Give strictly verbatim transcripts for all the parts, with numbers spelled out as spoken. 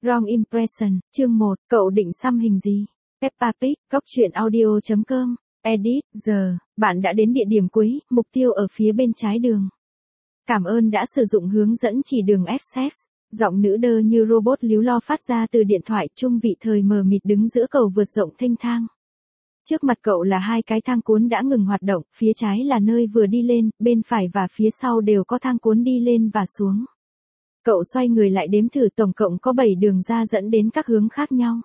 Wrong Impression, chương một, cậu định xăm hình gì? Peppa Pig, góc truyện audio chấm com, edit, giờ, bạn đã đến địa điểm cuối, mục tiêu ở phía bên trái đường. Cảm ơn đã sử dụng hướng dẫn chỉ đường Access. Giọng nữ đơ như robot líu lo phát ra từ điện thoại. Trung Vị Thời mờ mịt đứng giữa cầu vượt rộng thênh thang. Trước mặt cậu là hai cái thang cuốn đã ngừng hoạt động, phía trái là nơi vừa đi lên, bên phải và phía sau đều có thang cuốn đi lên và xuống. Cậu xoay người lại đếm thử, tổng cộng có bảy đường ra dẫn đến các hướng khác nhau.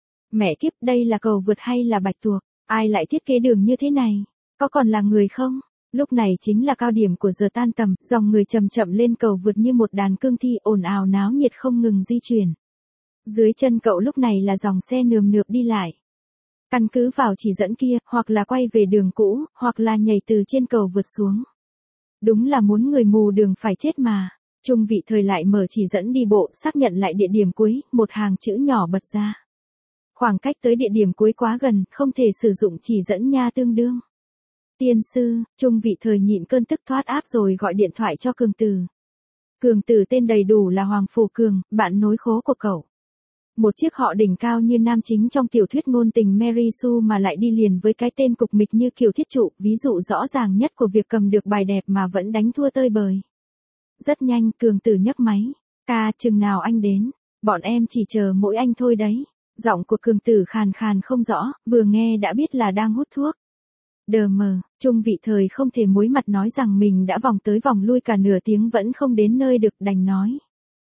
Mẹ kiếp, đây là cầu vượt hay là bạch tuộc? Ai lại thiết kế đường như thế này? Có còn là người không? Lúc này chính là cao điểm của giờ tan tầm, dòng người chậm chậm lên cầu vượt như một đàn cương thi ồn ào náo nhiệt không ngừng di chuyển. Dưới chân cậu lúc này là dòng xe nườm nượp đi lại. Căn cứ vào chỉ dẫn kia, hoặc là quay về đường cũ, hoặc là nhảy từ trên cầu vượt xuống. Đúng là muốn người mù đường phải chết mà. Trung Vị Thời lại mở chỉ dẫn đi bộ, xác nhận lại địa điểm cuối, một hàng chữ nhỏ bật ra. Khoảng cách tới địa điểm cuối quá gần, không thể sử dụng chỉ dẫn nha tương đương. Tiên sư, Trung Vị Thời nhịn cơn tức thoát áp rồi gọi điện thoại cho Cường Tử. Cường Tử tên đầy đủ là Hoàng Phủ Cường, bạn nối khố của cậu. Một chiếc họ đỉnh cao như nam chính trong tiểu thuyết ngôn tình Mary Sue mà lại đi liền với cái tên cục mịch như Kiều Thiết Trụ, ví dụ rõ ràng nhất của việc cầm được bài đẹp mà vẫn đánh thua tơi bời. Rất nhanh, Cường Tử nhấc máy. Ca, chừng nào anh đến? Bọn em chỉ chờ mỗi anh thôi đấy. Giọng của Cường Tử khàn khàn không rõ, vừa nghe đã biết là đang hút thuốc. Đờ mờ, Trung Vị Thời không thể muối mặt nói rằng mình đã vòng tới vòng lui cả nửa tiếng vẫn không đến nơi được, đành nói.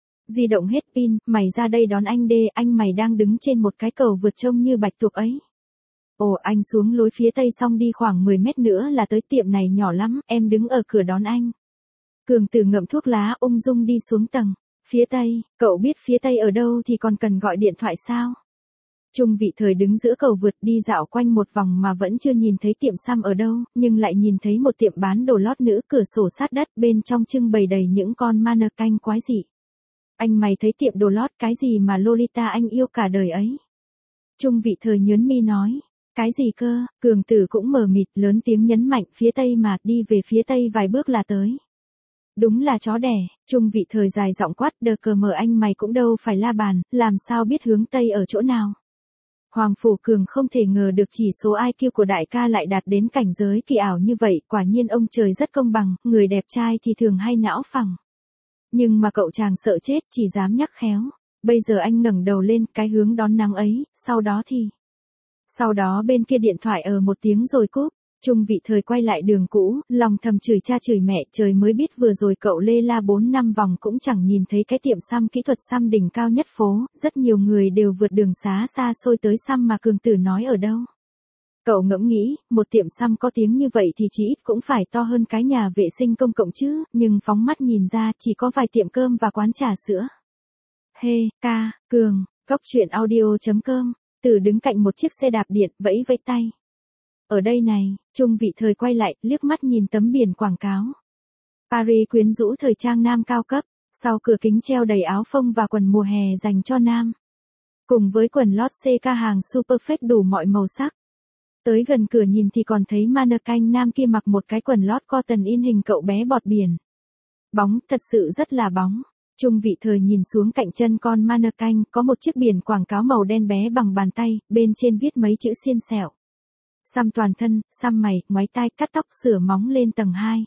Di động hết pin, mày ra đây đón anh đê, anh mày đang đứng trên một cái cầu vượt trông như bạch tuộc ấy. Ồ, anh xuống lối phía tây xong đi khoảng mười mét nữa là tới, tiệm này nhỏ lắm, em đứng ở cửa đón anh. Cường Tử ngậm thuốc lá ung dung đi xuống tầng. Phía tây, cậu biết phía tây ở đâu thì còn cần gọi điện thoại sao? Trung Vị Thời đứng giữa cầu vượt đi dạo quanh một vòng mà vẫn chưa nhìn thấy tiệm xăm ở đâu, nhưng lại nhìn thấy một tiệm bán đồ lót nữ, cửa sổ sát đất, bên trong trưng bày đầy những con mannequin quái dị. Anh mày thấy tiệm đồ lót cái gì mà Lolita anh yêu cả đời ấy? Trung Vị Thời nhớn mi nói. Cái gì cơ? Cường Tử cũng mờ mịt, lớn tiếng nhấn mạnh, phía tây mà, đi về phía tây vài bước là tới. Đúng là chó đẻ. Trung Vị Thời dài giọng quát, đờ cờ mờ, anh mày cũng đâu phải la bàn, làm sao biết hướng tây ở chỗ nào? Hoàng Phủ Cường không thể ngờ được chỉ số i kiu của đại ca lại đạt đến cảnh giới kỳ ảo như vậy, quả nhiên ông trời rất công bằng, người đẹp trai thì thường hay não phẳng. Nhưng mà cậu chàng sợ chết, chỉ dám nhắc khéo. Bây giờ anh ngẩng đầu lên, cái hướng đón nắng ấy, sau đó thì... Sau đó bên kia điện thoại ở một tiếng rồi cúp. Trung Vị Thời quay lại đường cũ, lòng thầm chửi cha chửi mẹ, trời mới biết vừa rồi cậu lê la bốn năm vòng cũng chẳng nhìn thấy cái tiệm xăm kỹ thuật xăm đỉnh cao nhất phố, rất nhiều người đều vượt đường xá xa xôi tới xăm mà Cường Tử nói ở đâu. Cậu ngẫm nghĩ, một tiệm xăm có tiếng như vậy thì chỉ ít cũng phải to hơn cái nhà vệ sinh công cộng chứ, nhưng phóng mắt nhìn ra chỉ có vài tiệm cơm và quán trà sữa. Hey, ca, Cường, góc truyện audio chấm com, Tử đứng cạnh một chiếc xe đạp điện, vẫy vẫy tay. Ở đây này, Trung Vị Thời quay lại, liếc mắt nhìn tấm biển quảng cáo. Paris quyến rũ thời trang nam cao cấp, sau cửa kính treo đầy áo phông và quần mùa hè dành cho nam. Cùng với quần lót xê ca hàng Superfect đủ mọi màu sắc. Tới gần cửa nhìn thì còn thấy mannequin nam kia mặc một cái quần lót cotton in hình cậu bé bọt biển. Bóng, thật sự rất là bóng. Trung Vị Thời nhìn xuống cạnh chân con mannequin, có một chiếc biển quảng cáo màu đen bé bằng bàn tay, bên trên viết mấy chữ xiên xẹo. Xăm toàn thân, xăm mày, ngoáy tai, cắt tóc, sửa móng lên tầng hai.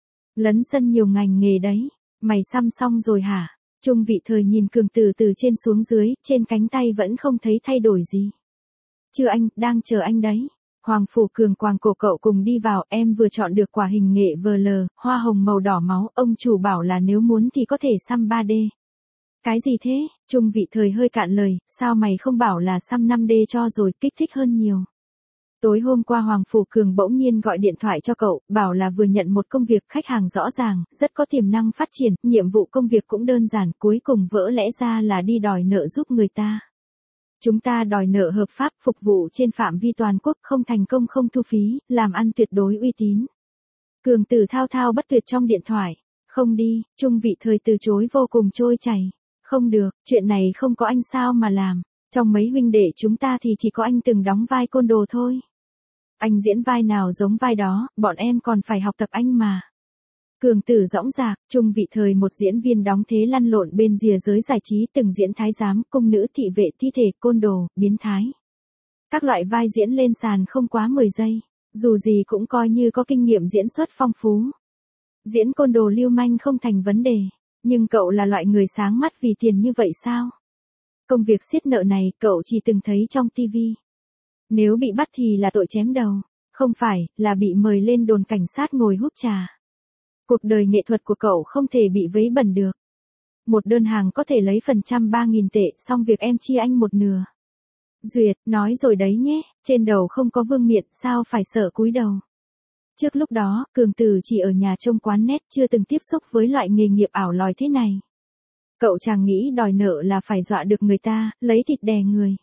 Lấn sân nhiều ngành nghề đấy. Mày xăm xong rồi hả? Trung Vị Thời nhìn Cường Tử từ trên xuống dưới, trên cánh tay vẫn không thấy thay đổi gì. Chưa anh, đang chờ anh đấy. Hoàng Phủ Cường quàng cổ cậu cùng đi vào, em vừa chọn được quả hình nghệ vê lờ, hoa hồng màu đỏ máu, ông chủ bảo là nếu muốn thì có thể xăm ba D. Cái gì thế? Trung Vị Thời hơi cạn lời, sao mày không bảo là xăm năm D cho rồi, kích thích hơn nhiều. Tối hôm qua Hoàng Phủ Cường bỗng nhiên gọi điện thoại cho cậu, bảo là vừa nhận một công việc khách hàng rõ ràng, rất có tiềm năng phát triển, nhiệm vụ công việc cũng đơn giản, cuối cùng vỡ lẽ ra là đi đòi nợ giúp người ta. Chúng ta đòi nợ hợp pháp, phục vụ trên phạm vi toàn quốc, không thành công không thu phí, làm ăn tuyệt đối uy tín. Cường Tử thao thao bất tuyệt trong điện thoại. Không đi, Trung Vị Thời từ chối vô cùng trôi chảy. Không được, chuyện này không có anh sao mà làm. Trong mấy huynh đệ chúng ta thì chỉ có anh từng đóng vai côn đồ thôi. Anh diễn vai nào giống vai đó, bọn em còn phải học tập anh mà. Cường tử dõng dạc, Trung Vị Thời một diễn viên đóng thế lăn lộn bên rìa giới giải trí từng diễn thái giám, cung nữ thị vệ thi thể, côn đồ, biến thái. Các loại vai diễn lên sàn không quá mười giây, dù gì cũng coi như có kinh nghiệm diễn xuất phong phú. Diễn côn đồ lưu manh không thành vấn đề, nhưng cậu là loại người sáng mắt vì tiền như vậy sao? Công việc siết nợ này cậu chỉ từng thấy trong tivi. Nếu bị bắt thì là tội chém đầu, không phải là bị mời lên đồn cảnh sát ngồi hút trà. Cuộc đời nghệ thuật của cậu không thể bị vấy bẩn được. Một đơn hàng có thể lấy phần trăm ba nghìn tệ, xong việc em chia anh một nửa. Duyệt, nói rồi đấy nhé, trên đầu không có vương miện, sao phải sợ cúi đầu. Trước lúc đó, Cường Tử chỉ ở nhà trông quán nét, chưa từng tiếp xúc với loại nghề nghiệp ảo lòi thế này. Cậu chàng nghĩ đòi nợ là phải dọa được người ta, lấy thịt đè người.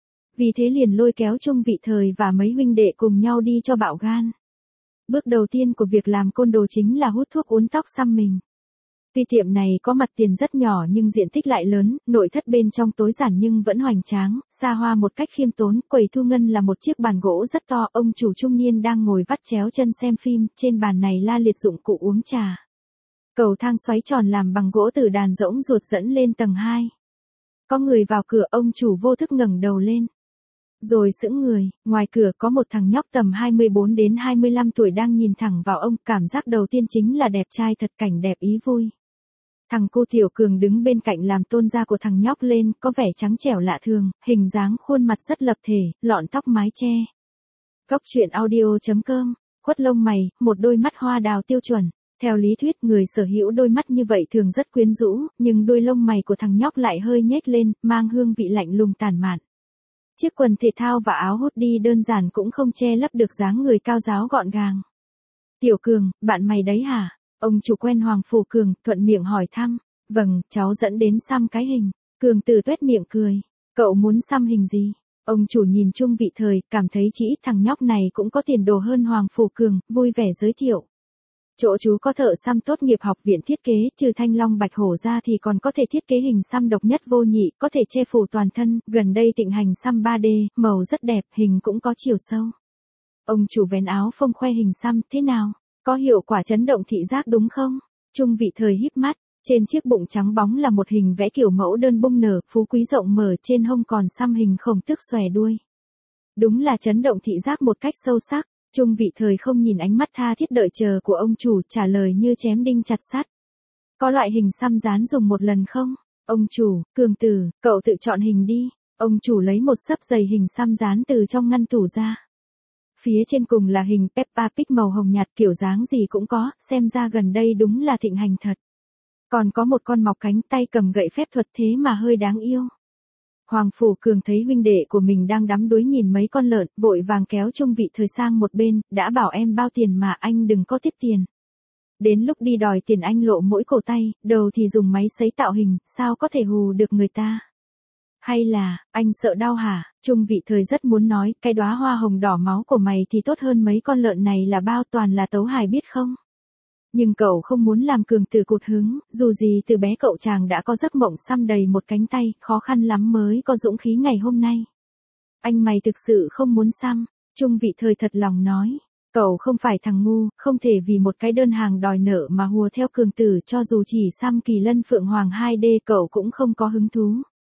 Vì thế liền lôi kéo Trung Vị Thời và mấy huynh đệ cùng nhau đi cho bạo gan. Bước đầu tiên của việc làm côn đồ chính là hút thuốc uốn tóc xăm mình. Tuy tiệm này có mặt tiền rất nhỏ nhưng diện tích lại lớn, nội thất bên trong tối giản nhưng vẫn hoành tráng, xa hoa một cách khiêm tốn. Quầy thu ngân là một chiếc bàn gỗ rất to, ông chủ trung niên đang ngồi vắt chéo chân xem phim, trên bàn này la liệt dụng cụ uống trà. Cầu thang xoáy tròn làm bằng gỗ từ đàn rỗng ruột dẫn lên tầng hai. Có người vào cửa, ông chủ vô thức ngẩng đầu lên. Rồi sững người, ngoài cửa có một thằng nhóc tầm hai mươi bốn đến hai mươi lăm tuổi đang nhìn thẳng vào ông, cảm giác đầu tiên chính là đẹp trai thật, cảnh đẹp ý vui. Thằng cô Tiểu Cường đứng bên cạnh làm tôn gia của thằng nhóc lên, có vẻ trắng trẻo lạ thường, hình dáng khuôn mặt rất lập thể, lọn tóc mái che. Góc truyện audio chấm com, khuất lông mày, một đôi mắt hoa đào tiêu chuẩn. Theo lý thuyết người sở hữu đôi mắt như vậy thường rất quyến rũ, nhưng đôi lông mày của thằng nhóc lại hơi nhếch lên, mang hương vị lạnh lùng tàn mạn. Chiếc quần thể thao và áo hoodie đơn giản cũng không che lấp được dáng người cao ráo gọn gàng. Tiểu Cường, bạn mày đấy hả? Ông chủ quen Hoàng Phủ Cường, thuận miệng hỏi thăm. Vâng, cháu dẫn đến xăm cái hình. Cường Tử tuét miệng cười. Cậu muốn xăm hình gì? Ông chủ nhìn Trung Vị Thời, cảm thấy chỉ ít thằng nhóc này cũng có tiền đồ hơn Hoàng Phủ Cường, vui vẻ giới thiệu. Chỗ chú có thợ xăm tốt nghiệp học viện thiết kế, trừ thanh long bạch hổ ra thì còn có thể thiết kế hình xăm độc nhất vô nhị, có thể che phủ toàn thân, gần đây thịnh hành xăm ba D, màu rất đẹp, hình cũng có chiều sâu. Ông chủ vén áo phông khoe hình xăm, thế nào? Có hiệu quả chấn động thị giác đúng không? Trung Vị Thời híp mắt, trên chiếc bụng trắng bóng là một hình vẽ kiểu mẫu đơn bông nở, phú quý rộng mở, trên hông còn xăm hình khổng tước xòe đuôi. Đúng là chấn động thị giác một cách sâu sắc. Trung Vị Thời không nhìn ánh mắt tha thiết đợi chờ của ông chủ, trả lời như chém đinh chặt sắt. Có loại hình xăm dán dùng một lần không? Ông chủ, Cường Tử, cậu tự chọn hình đi. Ông chủ lấy một xấp dày hình xăm dán từ trong ngăn tủ ra. Phía trên cùng là hình Peppa Pig màu hồng nhạt, kiểu dáng gì cũng có, xem ra gần đây đúng là thịnh hành thật. Còn có một con mọc cánh, tay cầm gậy phép thuật thế mà hơi đáng yêu. Hoàng Phủ Cường thấy huynh đệ của mình đang đắm đuối nhìn mấy con lợn, vội vàng kéo Trung Vị Thời sang một bên, đã bảo em bao tiền mà anh đừng có tiếc tiền. Đến lúc đi đòi tiền anh lộ mỗi cổ tay, đầu thì dùng máy sấy tạo hình, sao có thể hù được người ta. Hay là, anh sợ đau hả? Trung Vị Thời rất muốn nói, cái đóa hoa hồng đỏ máu của mày thì tốt hơn mấy con lợn này là bao, toàn là tấu hài biết không? Nhưng cậu không muốn làm Cường Tử cụt hứng, dù gì từ bé cậu chàng đã có giấc mộng xăm đầy một cánh tay, khó khăn lắm mới có dũng khí ngày hôm nay. Anh mày thực sự không muốn xăm, Trung Vị Thời thật lòng nói. Cậu không phải thằng ngu, không thể vì một cái đơn hàng đòi nợ mà hùa theo Cường Tử, cho dù chỉ xăm Kỳ Lân Phượng Hoàng hai D cậu cũng không có hứng thú.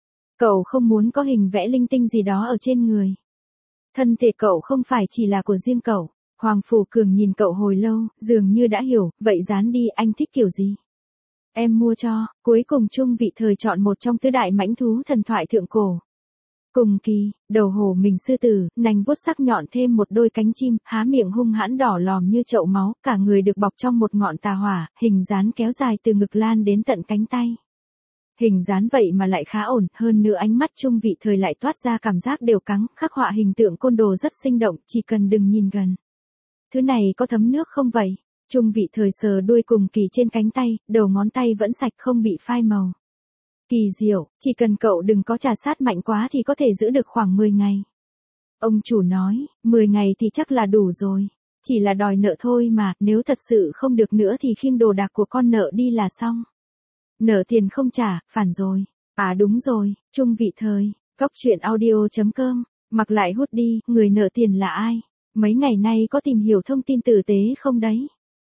Cậu không muốn có hình vẽ linh tinh gì đó ở trên người. Thân thể cậu không phải chỉ là của riêng cậu. Hoàng Phủ Cường nhìn cậu hồi lâu, dường như đã hiểu, vậy dán đi, anh thích kiểu gì? Em mua cho. Cuối cùng Trung Vị Thời chọn một trong tứ đại mãnh thú thần thoại thượng cổ. Cùng kỳ, đầu hổ mình sư tử, nành vuốt sắc nhọn thêm một đôi cánh chim, há miệng hung hãn đỏ lòm như chậu máu, cả người được bọc trong một ngọn tà hỏa, hình dán kéo dài từ ngực lan đến tận cánh tay. Hình dán vậy mà lại khá ổn, hơn nữa ánh mắt Trung Vị Thời lại toát ra cảm giác đều cắng, khắc họa hình tượng côn đồ rất sinh động, chỉ cần đừng nhìn gần. Thứ này có thấm nước không vậy? Trung Vị Thời sờ đuôi cùng kỳ trên cánh tay, đầu ngón tay vẫn sạch không bị phai màu. Kỳ diệu, chỉ cần cậu đừng có trà sát mạnh quá thì có thể giữ được khoảng mười ngày. Ông chủ nói, mười ngày thì chắc là đủ rồi. Chỉ là đòi nợ thôi mà, nếu thật sự không được nữa thì khiêng đồ đạc của con nợ đi là xong. Nợ tiền không trả, phản rồi. À đúng rồi, Trung Vị Thời, góc truyện audio chấm com, mặc lại hút đi, người nợ tiền là ai? Mấy ngày nay có tìm hiểu thông tin tử tế không đấy?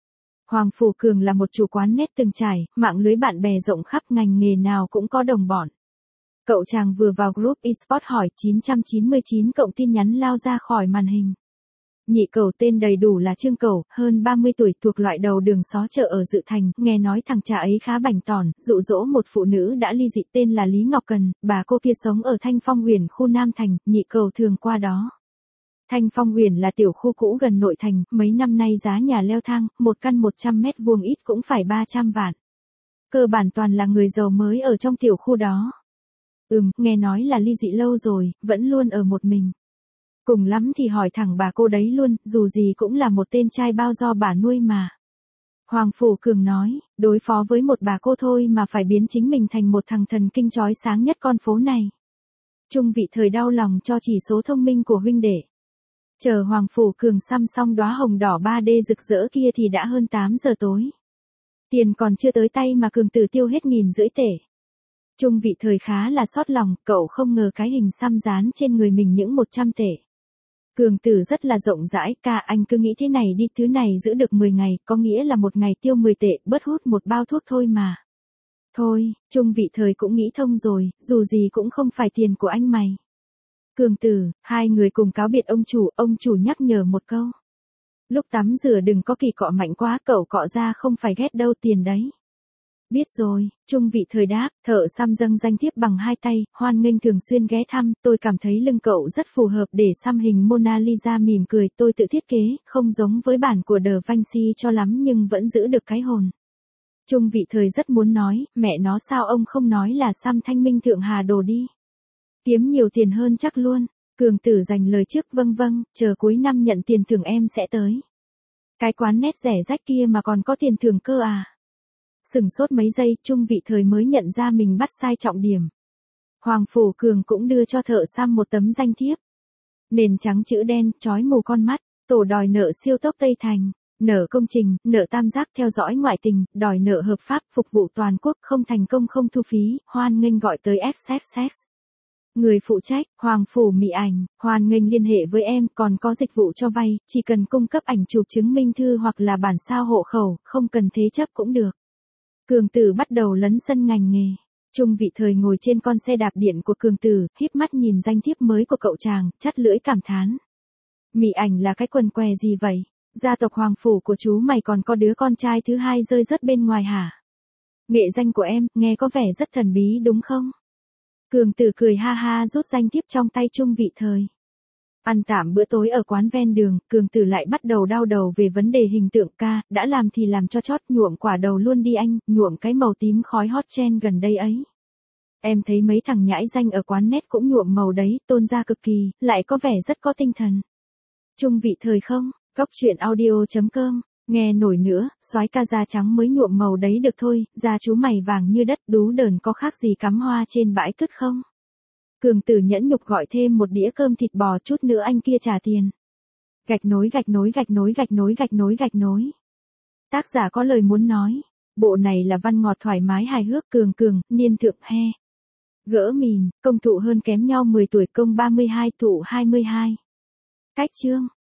Hoàng Phủ Cường là một chủ quán nét từng trải, mạng lưới bạn bè rộng khắp, ngành nghề nào cũng có đồng bọn. Cậu chàng vừa vào group eSport hỏi chín trăm chín mươi chín cộng tin nhắn lao ra khỏi màn hình. Nhị cậu tên đầy đủ là Trương Cẩu, hơn ba mươi tuổi, thuộc loại đầu đường xó chợ ở Dự Thành, nghe nói thằng cha ấy khá bảnh tỏn, dụ dỗ một phụ nữ đã ly dị tên là Lý Ngọc Cần, bà cô kia sống ở Thanh Phong Uyển khu Nam Thành, nhị cậu thường qua đó. Thanh Phong Uyển là tiểu khu cũ gần nội thành, mấy năm nay giá nhà leo thang, một căn một trăm mét vuông ít cũng phải ba trăm vạn. Cơ bản toàn là người giàu mới ở trong tiểu khu đó. Ừm, nghe nói là ly dị lâu rồi, vẫn luôn ở một mình. Cùng lắm thì hỏi thẳng bà cô đấy luôn, dù gì cũng là một tên trai bao do bà nuôi mà. Hoàng Phủ Cường nói, đối phó với một bà cô thôi mà phải biến chính mình thành một thằng thần kinh chói sáng nhất con phố này. Trung Vị Thời đau lòng cho chỉ số thông minh của huynh đệ. Chờ Hoàng Phủ Cường xăm xong đóa hồng đỏ ba D rực rỡ kia thì đã hơn tám giờ tối. Tiền còn chưa tới tay mà Cường Tử tiêu hết nghìn rưỡi tể. Trung Vị Thời khá là xót lòng, cậu không ngờ cái hình xăm dán trên người mình những một trăm tể. Cường Tử rất là rộng rãi, ca anh cứ nghĩ thế này đi, thứ này giữ được mười ngày, có nghĩa là một ngày tiêu mười tệ, bớt hút một bao thuốc thôi mà. Thôi, Trung Vị Thời cũng nghĩ thông rồi, dù gì cũng không phải tiền của anh mày. Cường Tử, hai người cùng cáo biệt ông chủ, ông chủ nhắc nhở một câu. Lúc tắm rửa đừng có kỳ cọ mạnh quá, cậu cọ ra không phải ghét đâu, tiền đấy. Biết rồi, Trung Vị Thời đáp, thợ xăm dâng danh thiếp bằng hai tay, hoan nghênh thường xuyên ghé thăm, tôi cảm thấy lưng cậu rất phù hợp để xăm hình Mona Lisa, mỉm cười, tôi tự thiết kế, không giống với bản của Da Vinci cho lắm nhưng vẫn giữ được cái hồn. Trung Vị Thời rất muốn nói, mẹ nó sao ông không nói là xăm Thanh Minh Thượng Hà đồ đi. Kiếm nhiều tiền hơn chắc luôn. Cường Tử dành lời trước, vâng vâng, chờ cuối năm nhận tiền thưởng em sẽ tới. Cái quán nét rẻ rách kia mà còn có tiền thưởng cơ à? Sửng sốt mấy giây, Trung Vị Thời mới nhận ra mình bắt sai trọng điểm. Hoàng Phủ Cường cũng đưa cho thợ xăm một tấm danh thiếp. Nền trắng chữ đen, chói mù con mắt, tổ đòi nợ siêu tốc Tây Thành, nợ công trình, nợ tam giác theo dõi ngoại tình, đòi nợ hợp pháp, phục vụ toàn quốc, không thành công không thu phí, hoan nghênh gọi tới ích ích ích. Người phụ trách, Hoàng Phủ Mỹ Ảnh, hoan nghênh liên hệ với em, còn có dịch vụ cho vay, chỉ cần cung cấp ảnh chụp chứng minh thư hoặc là bản sao hộ khẩu, không cần thế chấp cũng được. Cường Tử bắt đầu lấn sân ngành nghề. Trung Vị Thời ngồi trên con xe đạp điện của Cường Tử, híp mắt nhìn danh thiếp mới của cậu chàng, chắt lưỡi cảm thán. Mỹ Ảnh là cái quần què gì vậy? Gia tộc Hoàng Phủ của chú mày còn có đứa con trai thứ hai rơi rớt bên ngoài hả? Nghệ danh của em, nghe có vẻ rất thần bí đúng không? Cường Tử cười ha ha rút danh thiếp trong tay Trung Vị Thời. Ăn tạm bữa tối ở quán ven đường, Cường Tử lại bắt đầu đau đầu về vấn đề hình tượng ca, đã làm thì làm cho chót, nhuộm quả đầu luôn đi anh, nhuộm cái màu tím khói hot trend gần đây ấy. Em thấy mấy thằng nhãi danh ở quán nét cũng nhuộm màu đấy, tôn ra cực kỳ, lại có vẻ rất có tinh thần. Trung Vị Thời không, Cóc Truyện Audio chấm com, nghe nổi nữa, soái ca da trắng mới nhuộm màu đấy được thôi, da chú mày vàng như đất, đú đờn có khác gì cắm hoa trên bãi cứt không? Cường Tử nhẫn nhục gọi thêm một đĩa cơm thịt bò, chút nữa anh kia trả tiền. Gạch nối gạch nối gạch nối gạch nối gạch nối gạch nối. Tác giả có lời muốn nói. Bộ này là văn ngọt thoải mái hài hước, Cường Cường, niên thượng he. Gỡ mìn, công thụ hơn kém nhau mười tuổi, công ba mươi hai, thụ hai mươi hai. Cách chương.